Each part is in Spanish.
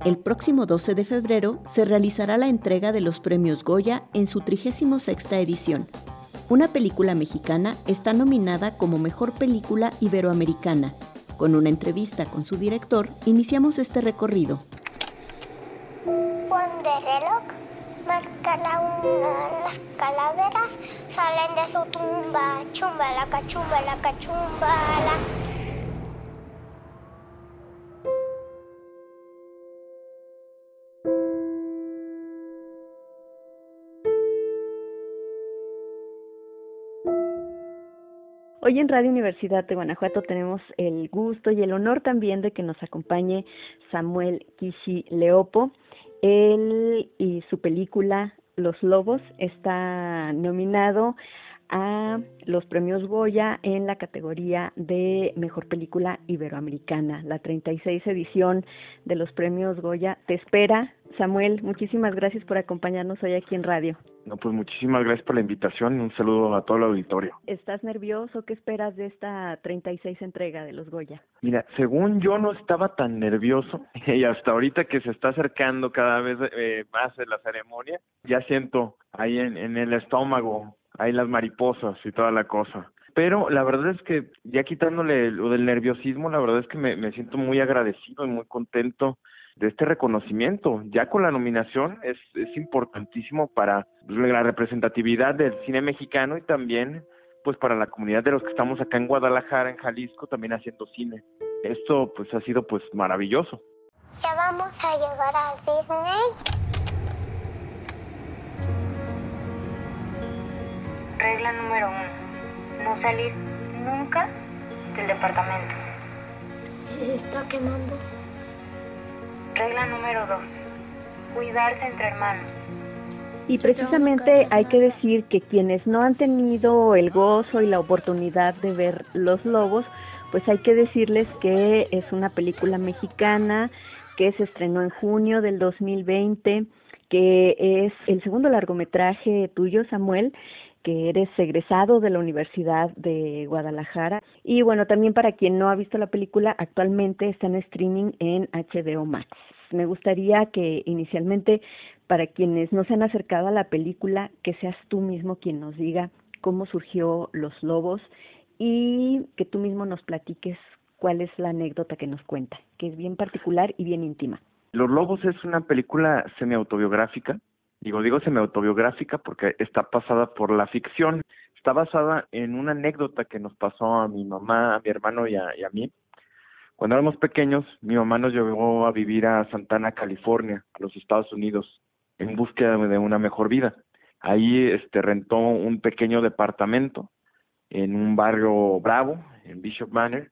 El próximo 12 de febrero se realizará la entrega de los premios Goya en su 36ª edición. Una película mexicana está nominada como Mejor Película Iberoamericana. Con una entrevista con su director, iniciamos este recorrido. Cuando el reloj marca la 1, las calaveras salen de su tumba. Chumbalaca, chumbalaca, chumbala. Hoy en Radio Universidad de Guanajuato tenemos el gusto y el honor también de que nos acompañe Samuel Kishi Leopo. Él y su película Los Lobos está nominado a los premios Goya en la categoría de Mejor Película Iberoamericana. La 36 edición de los premios Goya te espera. Samuel, muchísimas gracias por acompañarnos hoy aquí en radio. No, pues muchísimas gracias por la invitación y un saludo a todo el auditorio. ¿Estás nervioso? ¿Qué esperas de esta 36 entrega de los Goya? Mira, según yo no estaba tan nervioso y hasta ahorita que se está acercando cada vez más la ceremonia, ya siento ahí en el estómago, ahí las mariposas y toda la cosa. Pero la verdad es que ya quitándole lo del nerviosismo, la verdad es que me siento muy agradecido y muy contento de este reconocimiento. Ya con la nominación es importantísimo para la representatividad del cine mexicano y también pues para la comunidad de los que estamos acá en Guadalajara, en Jalisco, también haciendo cine. Esto pues ha sido pues maravilloso. Ya vamos a llegar al Disney. Regla número 1. No salir nunca del departamento. ¿Se está quemando? Regla número 2. Cuidarse entre hermanos. Y precisamente hay que decir que quienes no han tenido el gozo y la oportunidad de ver Los Lobos, pues hay que decirles que es una película mexicana que se estrenó en junio del 2020, que es el segundo largometraje tuyo, Samuel, que eres egresado de la Universidad de Guadalajara. Y bueno, también para quien no ha visto la película, actualmente está en streaming en HBO Max. Me gustaría que inicialmente, para quienes no se han acercado a la película, que seas tú mismo quien nos diga cómo surgió Los Lobos y que tú mismo nos platiques cuál es la anécdota que nos cuenta, que es bien particular y bien íntima. Los Lobos es una película semi-autobiográfica. Digo semi-autobiográfica porque está pasada por la ficción. Está basada en una anécdota que nos pasó a mi mamá, a mi hermano y a mí. Cuando éramos pequeños, mi mamá nos llevó a vivir a Santana, California, a los Estados Unidos, en búsqueda de una mejor vida. Ahí rentó un pequeño departamento en un barrio bravo, en Bishop Manor,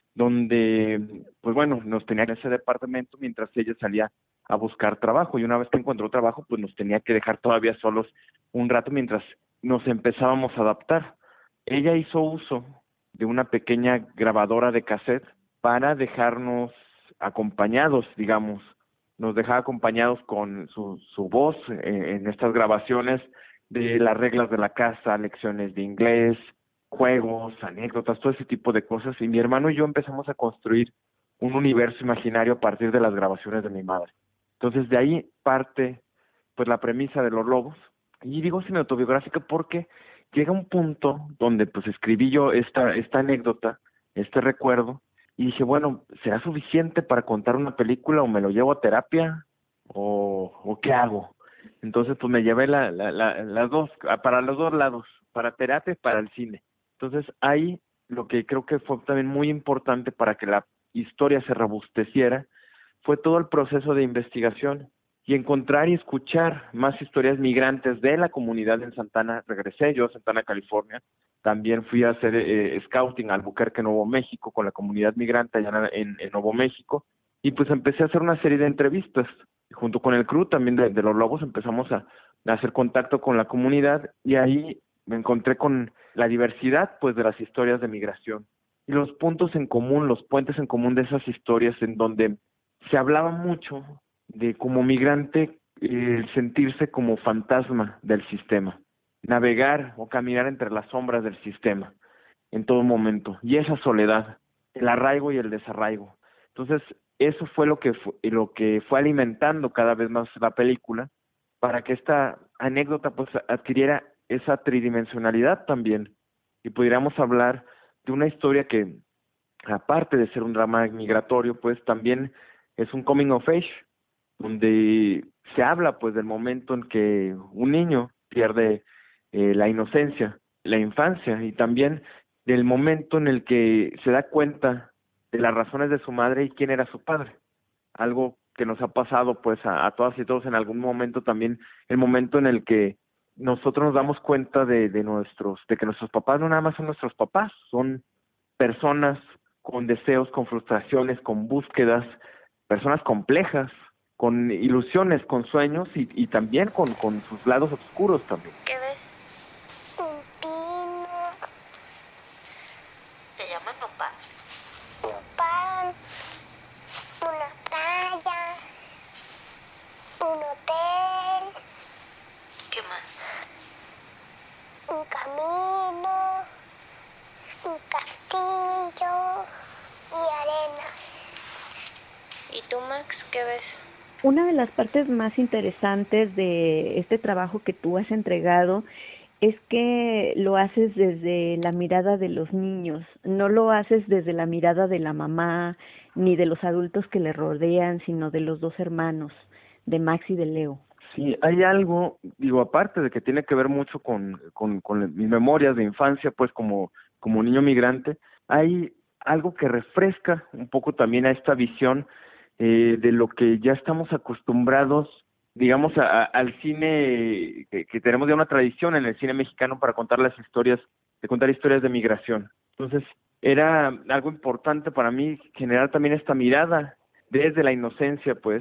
donde, pues bueno, nos tenía en ese departamento mientras ella salía a buscar trabajo, y una vez que encontró trabajo, pues nos tenía que dejar todavía solos un rato mientras nos empezábamos a adaptar. Ella hizo uso de una pequeña grabadora de cassette para dejarnos acompañados, digamos, nos dejaba acompañados con su voz en estas grabaciones de las reglas de la casa, lecciones de inglés, juegos, anécdotas, todo ese tipo de cosas, y mi hermano y yo empezamos a construir un universo imaginario a partir de las grabaciones de mi madre. Entonces de ahí parte pues la premisa de Los Lobos, y digo semi-autobiográfica porque llega un punto donde pues escribí yo esta anécdota, este recuerdo, y dije, bueno, ¿será suficiente para contar una película o me lo llevo a terapia o qué hago? Entonces pues me llevé las dos, para los dos lados, para terapia y para el cine. Entonces ahí lo que creo que fue también muy importante para que la historia se robusteciera fue todo el proceso de investigación y encontrar y escuchar más historias migrantes de la comunidad en Santana. Regresé yo a Santana, California. También fui a hacer scouting a Albuquerque, Nuevo México, con la comunidad migrante allá en Nuevo México. Y pues empecé a hacer una serie de entrevistas. Junto con el crew también de Los Lobos empezamos a hacer contacto con la comunidad, y ahí me encontré con la diversidad pues de las historias de migración y los puntos en común, los puentes en común de esas historias, en donde se hablaba mucho de como migrante sentirse como fantasma del sistema, navegar o caminar entre las sombras del sistema en todo momento, y esa soledad, el arraigo y el desarraigo. Entonces eso fue lo que fue alimentando cada vez más la película para que esta anécdota pues adquiriera esa tridimensionalidad también y pudiéramos hablar de una historia que, aparte de ser un drama migratorio, pues también es un coming of age, donde se habla pues del momento en que un niño pierde la inocencia, la infancia, y también del momento en el que se da cuenta de las razones de su madre y quién era su padre. Algo que nos ha pasado pues a todas y todos en algún momento también, el momento en el que nosotros nos damos cuenta de que nuestros papás no nada más son nuestros papás, son personas con deseos, con frustraciones, con búsquedas, personas complejas, con ilusiones, con sueños y también con sus lados oscuros también. ¿Qué ves? Un pino, ¿Te llaman nopal? un pan, una playa, un hotel, ¿Qué más? un camino, un castillo y arena. ¿Y tú, Max, qué ves? Una de las partes más interesantes de este trabajo que tú has entregado es que lo haces desde la mirada de los niños, no lo haces desde la mirada de la mamá ni de los adultos que le rodean, sino de los dos hermanos, de Max y de Leo. Sí, hay algo, digo, aparte de que tiene que ver mucho con mis memorias de infancia, pues como niño migrante, hay algo que refresca un poco también a esta visión de lo que ya estamos acostumbrados, digamos, al cine, que tenemos ya una tradición en el cine mexicano para contar las historias, de contar historias de migración. Entonces, era algo importante para mí generar también esta mirada desde la inocencia, pues,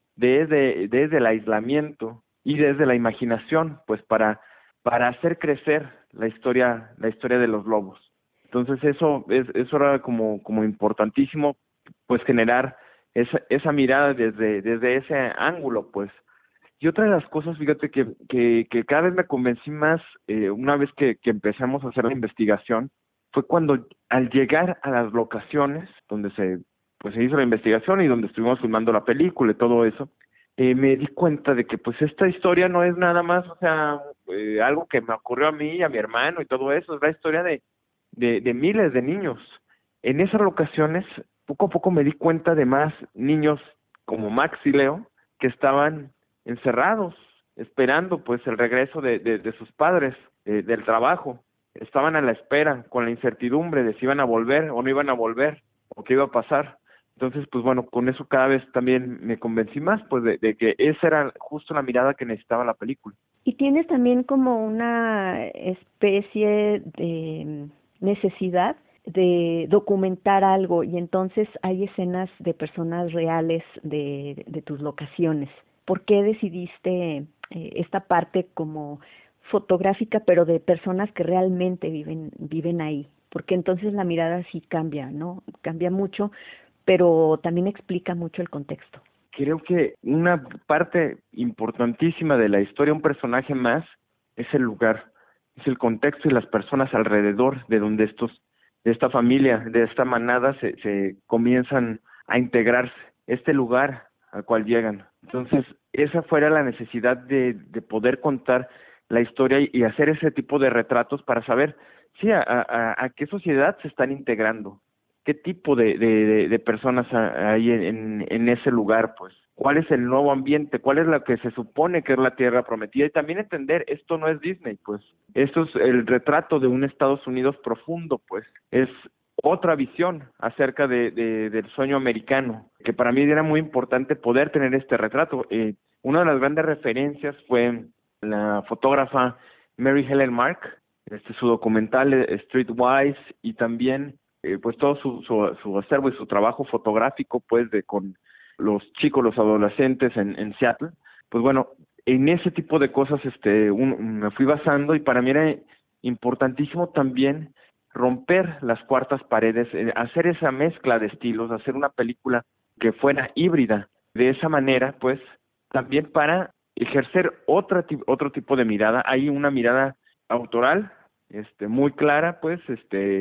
desde el aislamiento y desde la imaginación, pues, para hacer crecer la historia de los lobos. Entonces, eso era como importantísimo, pues, generar esa mirada desde ese ángulo, pues. Y otra de las cosas, fíjate que cada vez me convencí más, una vez que empezamos a hacer la investigación, fue cuando al llegar a las locaciones donde se hizo la investigación y donde estuvimos filmando la película y todo eso, me di cuenta de que pues esta historia no es nada más, o sea, algo que me ocurrió a mí y a mi hermano y todo eso, es la historia de miles de niños. En esas locaciones, poco a poco me di cuenta de más niños como Max y Leo que estaban encerrados, esperando pues el regreso de sus padres del trabajo. Estaban a la espera, con la incertidumbre de si iban a volver o no iban a volver, o qué iba a pasar. Entonces, pues bueno, con eso cada vez también me convencí más, pues de que esa era justo la mirada que necesitaba la película. Y tienes también como una especie de necesidad de documentar algo, y entonces hay escenas de personas reales de tus locaciones. ¿Por qué decidiste esta parte como fotográfica, pero de personas que realmente viven ahí? Porque entonces la mirada sí cambia, ¿no? Cambia mucho, pero también explica mucho el contexto. Creo que una parte importantísima de la historia, un personaje más, es el lugar, es el contexto y las personas alrededor de donde de esta familia, de esta manada se comienzan a integrarse, este lugar al cual llegan. Entonces, esa fuera la necesidad de poder contar la historia y hacer ese tipo de retratos para saber, sí, a qué sociedad se están integrando, qué tipo de personas hay en ese lugar, pues. ¿Cuál es el nuevo ambiente? ¿Cuál es lo que se supone que es la tierra prometida? Y también entender, esto no es Disney, pues. Esto es el retrato de un Estados Unidos profundo, pues. Es otra visión acerca del sueño americano, que para mí era muy importante poder tener este retrato. Una de las grandes referencias fue la fotógrafa Mary Helen Mark, su documental Streetwise, y también pues todo su acervo y su trabajo fotográfico, pues, con los chicos, los adolescentes en Seattle. Pues bueno, en ese tipo de cosas me fui basando, y para mí era importantísimo también romper las cuartas paredes, hacer esa mezcla de estilos, hacer una película que fuera híbrida. De esa manera, pues, también para ejercer otro tipo de mirada. Hay una mirada autoral, muy clara, pues,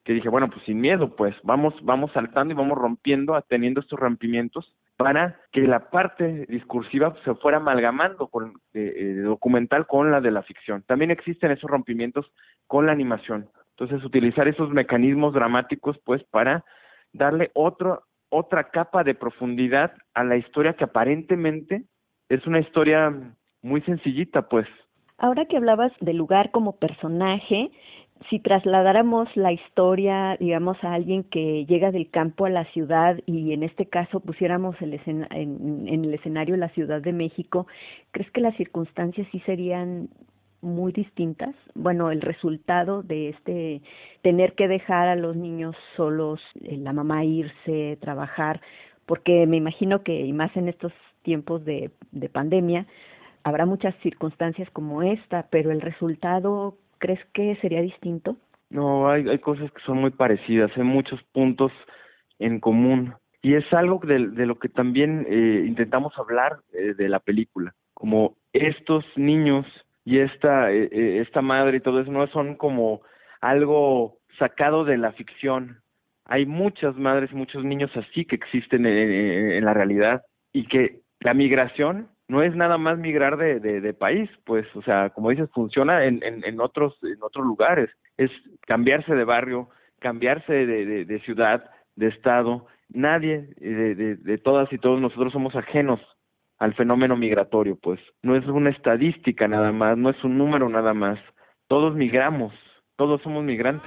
que dije, bueno, pues sin miedo, pues vamos saltando y vamos rompiendo, teniendo estos rompimientos para que la parte discursiva se fuera amalgamando con documental con la de la ficción. También existen esos rompimientos con la animación. Entonces, utilizar esos mecanismos dramáticos, pues, para darle otra capa de profundidad a la historia que aparentemente es una historia muy sencillita, pues. Ahora que hablabas del lugar como personaje, si trasladáramos la historia, digamos, a alguien que llega del campo a la ciudad y en este caso pusiéramos en el escenario la Ciudad de México, ¿crees que las circunstancias sí serían muy distintas? Bueno, el resultado de tener que dejar a los niños solos, la mamá irse, trabajar, porque me imagino que, y más en estos tiempos de pandemia, habrá muchas circunstancias como esta, pero el resultado, ¿crees que sería distinto? No, hay cosas que son muy parecidas, hay muchos puntos en común, y es algo de lo que también intentamos hablar de la película, como estos niños y esta madre y todo eso no son como algo sacado de la ficción. Hay muchas madres y muchos niños así que existen en la realidad, y que la migración no es nada más migrar de país, pues, o sea, como dices, funciona en otros lugares. Es cambiarse de barrio, cambiarse de ciudad, de estado. Nadie de todas y todos nosotros somos ajenos al fenómeno migratorio, pues. No es una estadística nada más, no es un número nada más. Todos migramos, todos somos migrantes.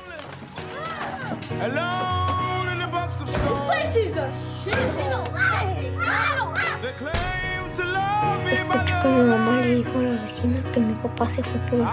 Escucho que mi mamá le dijo a la vecina que mi papá se fue por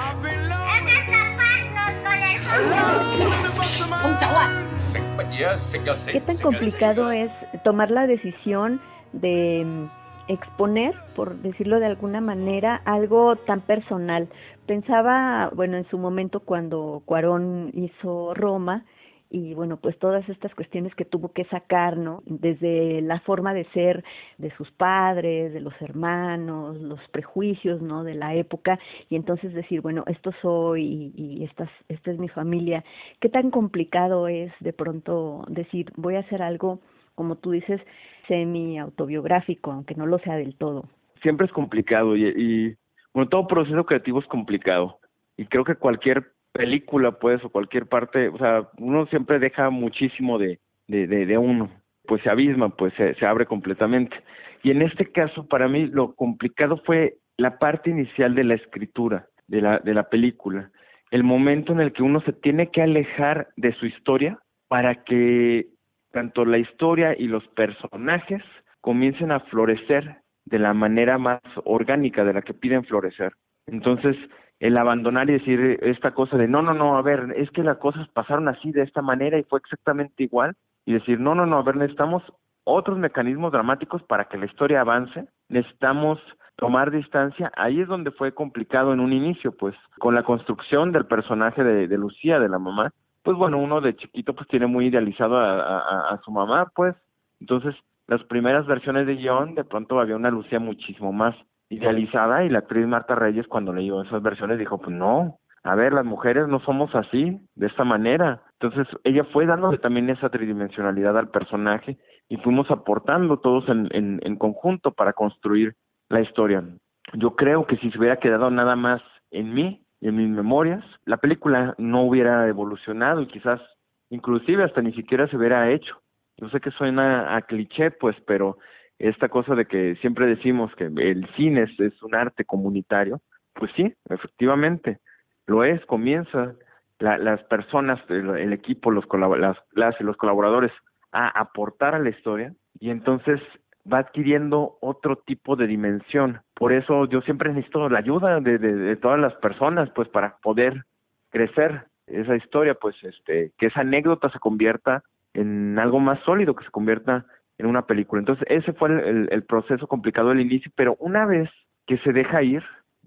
¿Qué tan complicado es tomar la decisión de exponer, por decirlo de alguna manera, algo tan personal? Pensaba, bueno, en su momento cuando Cuarón hizo Roma, y bueno, pues todas estas cuestiones que tuvo que sacar, ¿no? Desde la forma de ser de sus padres, de los hermanos, los prejuicios, ¿no? De la época, y entonces decir, bueno, esto soy y esta es mi familia. ¿Qué tan complicado es de pronto decir, voy a hacer algo, como tú dices, semi-autobiográfico, aunque no lo sea del todo? Siempre es complicado y bueno, todo proceso creativo es complicado, y creo que cualquier película, pues, o cualquier parte, o sea, uno siempre deja muchísimo de uno, pues se abisma, pues se abre completamente. Y en este caso, para mí, lo complicado fue la parte inicial de la escritura de la película, el momento en el que uno se tiene que alejar de su historia para que tanto la historia y los personajes comiencen a florecer de la manera más orgánica de la que piden florecer. Entonces, el abandonar y decir esta cosa de no, a ver, es que las cosas pasaron así, de esta manera, y fue exactamente igual, y decir no, a ver, necesitamos otros mecanismos dramáticos para que la historia avance, necesitamos tomar distancia. Ahí es donde fue complicado en un inicio, pues, con la construcción del personaje de Lucía, de la mamá. Pues bueno, uno de chiquito pues tiene muy idealizado a su mamá, pues, entonces las primeras versiones de guión, de pronto había una Lucía muchísimo más idealizada, y la actriz Marta Reyes, cuando leyó esas versiones, dijo, pues no, a ver, las mujeres no somos así, de esta manera. Entonces ella fue dándole también esa tridimensionalidad al personaje, y fuimos aportando todos en conjunto para construir la historia. Yo creo que si se hubiera quedado nada más en mí, en mis memorias, la película no hubiera evolucionado, y quizás inclusive hasta ni siquiera se hubiera hecho. Yo sé que suena a cliché, pues, pero esta cosa de que siempre decimos que el cine es un arte comunitario, pues sí, efectivamente, lo es. Comienza las personas, el equipo, los colaboradores a aportar a la historia, y entonces va adquiriendo otro tipo de dimensión. Por eso yo siempre necesito la ayuda de todas las personas, pues, para poder crecer esa historia, pues, que esa anécdota se convierta en algo más sólido, que se convierta en una película. Entonces ese fue el proceso complicado del inicio, pero una vez que se deja ir,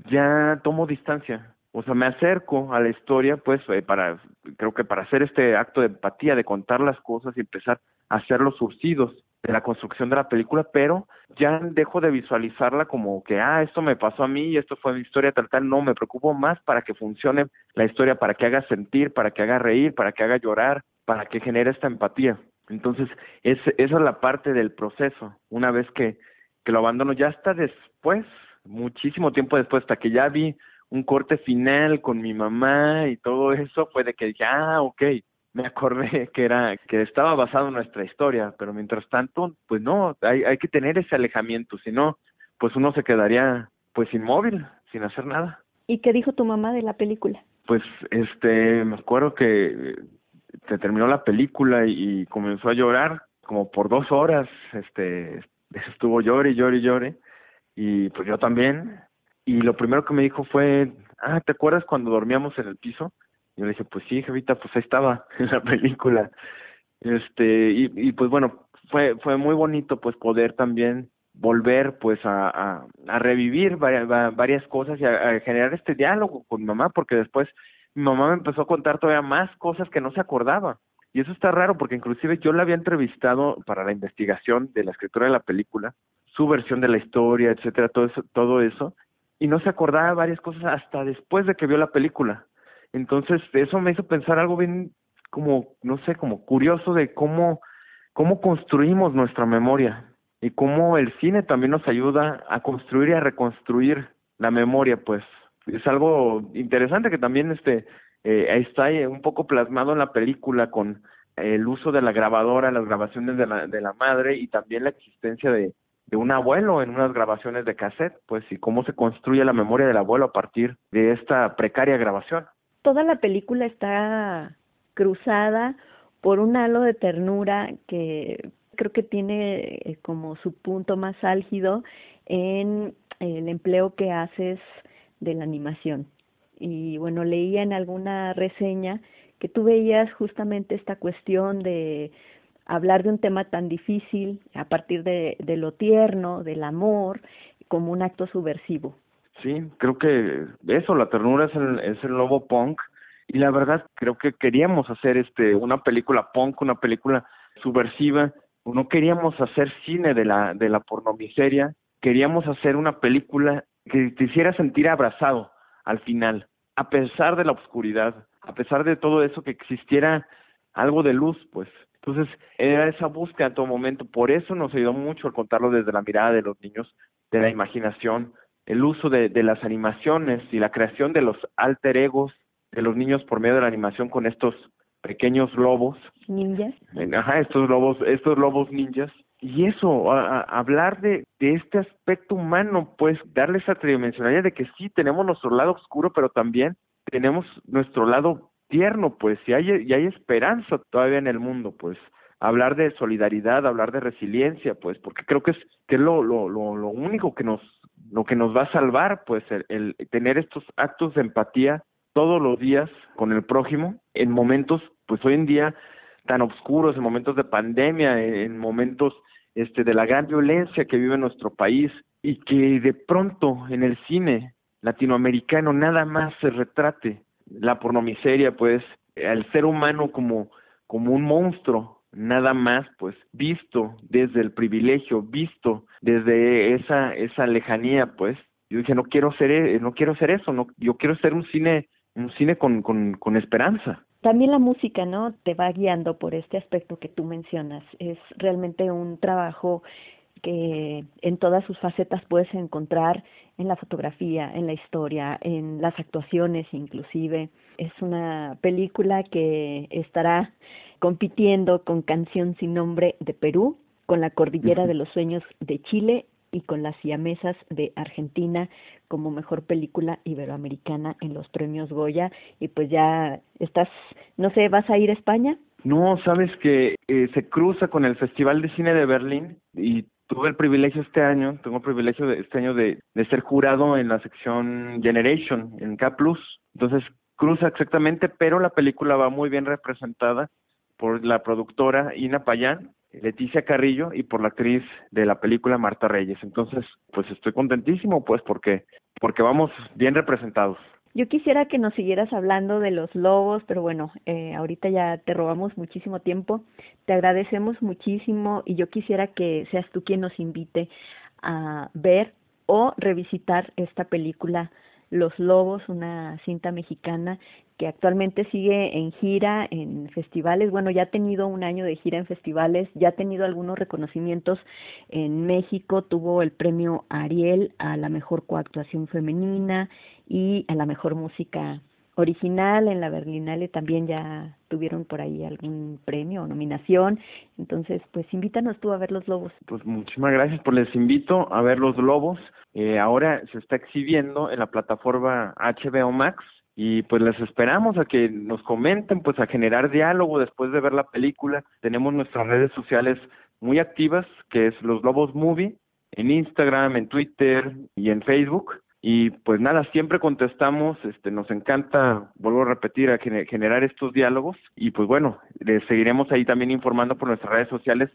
ya tomo distancia. O sea, me acerco a la historia, pues, creo que para hacer este acto de empatía, de contar las cosas y empezar a hacer los surcidos de la construcción de la película, pero ya dejo de visualizarla como que, esto me pasó a mí y esto fue mi historia tal, no, me preocupo más para que funcione la historia, para que haga sentir, para que haga reír, para que haga llorar, para que genere esta empatía. Entonces, esa es la parte del proceso. Una vez que lo abandono, ya hasta después, muchísimo tiempo después, hasta que ya vi un corte final con mi mamá y todo eso, fue de que dije, ok, me acordé que estaba basado en nuestra historia, pero mientras tanto, pues no, hay que tener ese alejamiento, si no, pues uno se quedaría pues inmóvil, sin hacer nada. ¿Y qué dijo tu mamá de la película? Pues me acuerdo que se terminó la película y comenzó a llorar como por 2 horas, estuvo llore y pues yo también, y lo primero que me dijo fue, ¿te acuerdas cuando dormíamos en el piso? Y yo le dije, pues sí, jefita, pues ahí estaba en la película. Y pues bueno, fue muy bonito pues poder también volver pues a revivir varias cosas y a generar este diálogo con mi mamá, porque después mi mamá me empezó a contar todavía más cosas que no se acordaba. Y eso está raro porque inclusive yo la había entrevistado para la investigación de la escritura de la película, su versión de la historia, etcétera, todo eso, y no se acordaba de varias cosas hasta después de que vio la película. Entonces, eso me hizo pensar algo bien como, no sé, como curioso de cómo construimos nuestra memoria y cómo el cine también nos ayuda a construir y a reconstruir la memoria, pues. Es algo interesante que también está un poco plasmado en la película con el uso de la grabadora, las grabaciones de la madre y también la existencia de un abuelo en unas grabaciones de cassette, pues, y cómo se construye la memoria del abuelo a partir de esta precaria grabación. Toda la película está cruzada por un halo de ternura que creo que tiene como su punto más álgido en el empleo que haces de la animación. Y bueno, leía en alguna reseña que tú veías justamente esta cuestión de hablar de un tema tan difícil a partir de lo tierno, del amor, como un acto subversivo. Sí, creo que eso, la ternura es el lobo punk, y la verdad creo que queríamos hacer una película punk, una película subversiva. No queríamos hacer cine de la pornomiseria, queríamos hacer una película que te hiciera sentir abrazado al final, a pesar de la oscuridad, a pesar de todo eso, que existiera algo de luz, pues. Entonces, era esa búsqueda en todo momento. Por eso nos ayudó mucho el contarlo desde la mirada de los niños, de la imaginación, el uso de las animaciones y la creación de los alter egos de los niños por medio de la animación con estos pequeños lobos. ¿Ninjas? Estos lobos ninjas. Y eso, hablar de este aspecto humano, pues darle esa tridimensionalidad de que sí, tenemos nuestro lado oscuro, pero también tenemos nuestro lado tierno, pues, y hay esperanza todavía en el mundo, pues. Hablar de solidaridad, hablar de resiliencia, pues, porque creo que es lo único que nos va a salvar, pues, el tener estos actos de empatía todos los días con el prójimo en momentos, pues, hoy en día tan oscuros, en momentos de pandemia, en momentos de la gran violencia que vive nuestro país, y que de pronto en el cine latinoamericano nada más se retrate la pornomiseria, pues, al ser humano como un monstruo, nada más, pues, visto desde el privilegio, visto desde esa lejanía, pues. Yo dije, no quiero ser eso, no, yo quiero ser un cine con esperanza. También la música, ¿no?, te va guiando por este aspecto que tú mencionas. Es realmente un trabajo que en todas sus facetas puedes encontrar en la fotografía, en la historia, en las actuaciones inclusive. Es una película que estará compitiendo con Canción sin nombre de Perú, con La cordillera de los sueños de Chile y con Las siamesas de Argentina como mejor película iberoamericana en los premios Goya. Y pues ya estás, no sé, ¿vas a ir a España? No, sabes que se cruza con el Festival de Cine de Berlín y tengo el privilegio este año de ser jurado en la sección Generation en K+. Entonces cruza exactamente, pero la película va muy bien representada por la productora Ina Payán, Leticia Carrillo, y por la actriz de la película Marta Reyes. Entonces, pues estoy contentísimo, pues, porque vamos bien representados. Yo quisiera que nos siguieras hablando de los lobos, pero bueno, ahorita ya te robamos muchísimo tiempo, te agradecemos muchísimo y yo quisiera que seas tú quien nos invite a ver o revisitar esta película Los Lobos, una cinta mexicana que actualmente sigue en gira en festivales. Bueno, ya ha tenido un año de gira en festivales, ya ha tenido algunos reconocimientos en México, tuvo el premio Ariel a la mejor coactuación femenina y a la mejor música original. En la Berlinale también ya tuvieron por ahí algún premio o nominación. Entonces, pues invítanos tú a ver Los Lobos. Pues muchísimas gracias, pues les invito a ver Los Lobos. Ahora se está exhibiendo en la plataforma HBO Max y pues les esperamos a que nos comenten, pues a generar diálogo después de ver la película. Tenemos nuestras redes sociales muy activas, que es Los Lobos Movie, en Instagram, en Twitter y en Facebook. Y pues nada, siempre contestamos, nos encanta, vuelvo a repetir, a generar estos diálogos y pues bueno, les seguiremos ahí también informando por nuestras redes sociales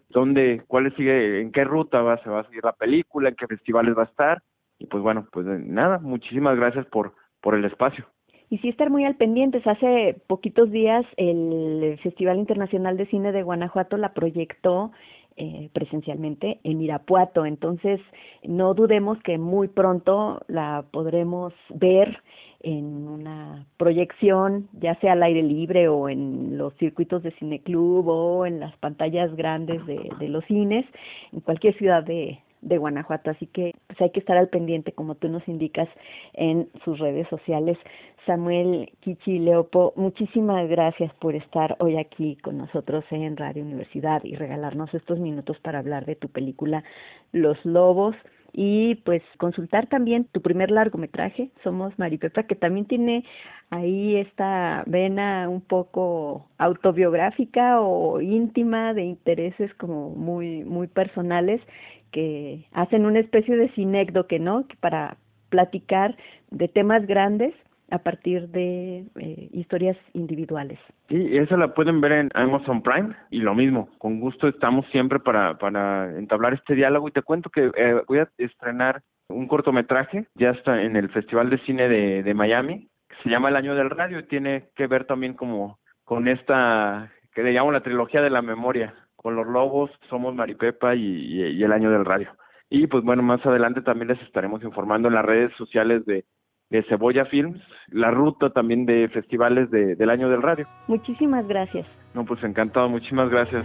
en qué ruta se va a seguir la película, en qué festivales va a estar y pues bueno, pues nada, muchísimas gracias por el espacio. Y sí estar muy al pendientes. Hace poquitos días el Festival Internacional de Cine de Guanajuato la proyectó presencialmente en Irapuato, entonces no dudemos que muy pronto la podremos ver en una proyección, ya sea al aire libre o en los circuitos de cineclub o en las pantallas grandes de los cines, en cualquier ciudad de Guanajuato, así que pues hay que estar al pendiente, como tú nos indicas, en sus redes sociales. Samuel Kichi Leopo, muchísimas gracias por estar hoy aquí con nosotros en Radio Universidad y regalarnos estos minutos para hablar de tu película Los Lobos y pues consultar también tu primer largometraje, Somos Maripepa, que también tiene ahí esta vena un poco autobiográfica o íntima de intereses como muy muy personales que hacen una especie de sinécdoque, ¿no? Para platicar de temas grandes a partir de historias individuales. Sí, esa la pueden ver en Amazon Prime y lo mismo, con gusto estamos siempre para entablar este diálogo y te cuento que voy a estrenar un cortometraje, ya está en el Festival de Cine de Miami, que se llama El Año del Radio y tiene que ver también como con esta que le llamo la trilogía de la memoria, con Los Lobos, Somos Maripepa y El Año del Radio. Y pues bueno, más adelante también les estaremos informando en las redes sociales de Cebolla Films, la ruta también de festivales del Año del Radio. Muchísimas gracias. No, pues encantado, muchísimas gracias.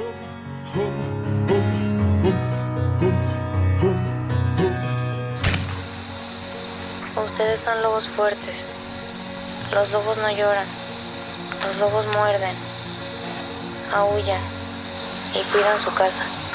Ustedes son lobos fuertes. Los lobos no lloran. Los lobos muerden, aúllan y cuidan su casa.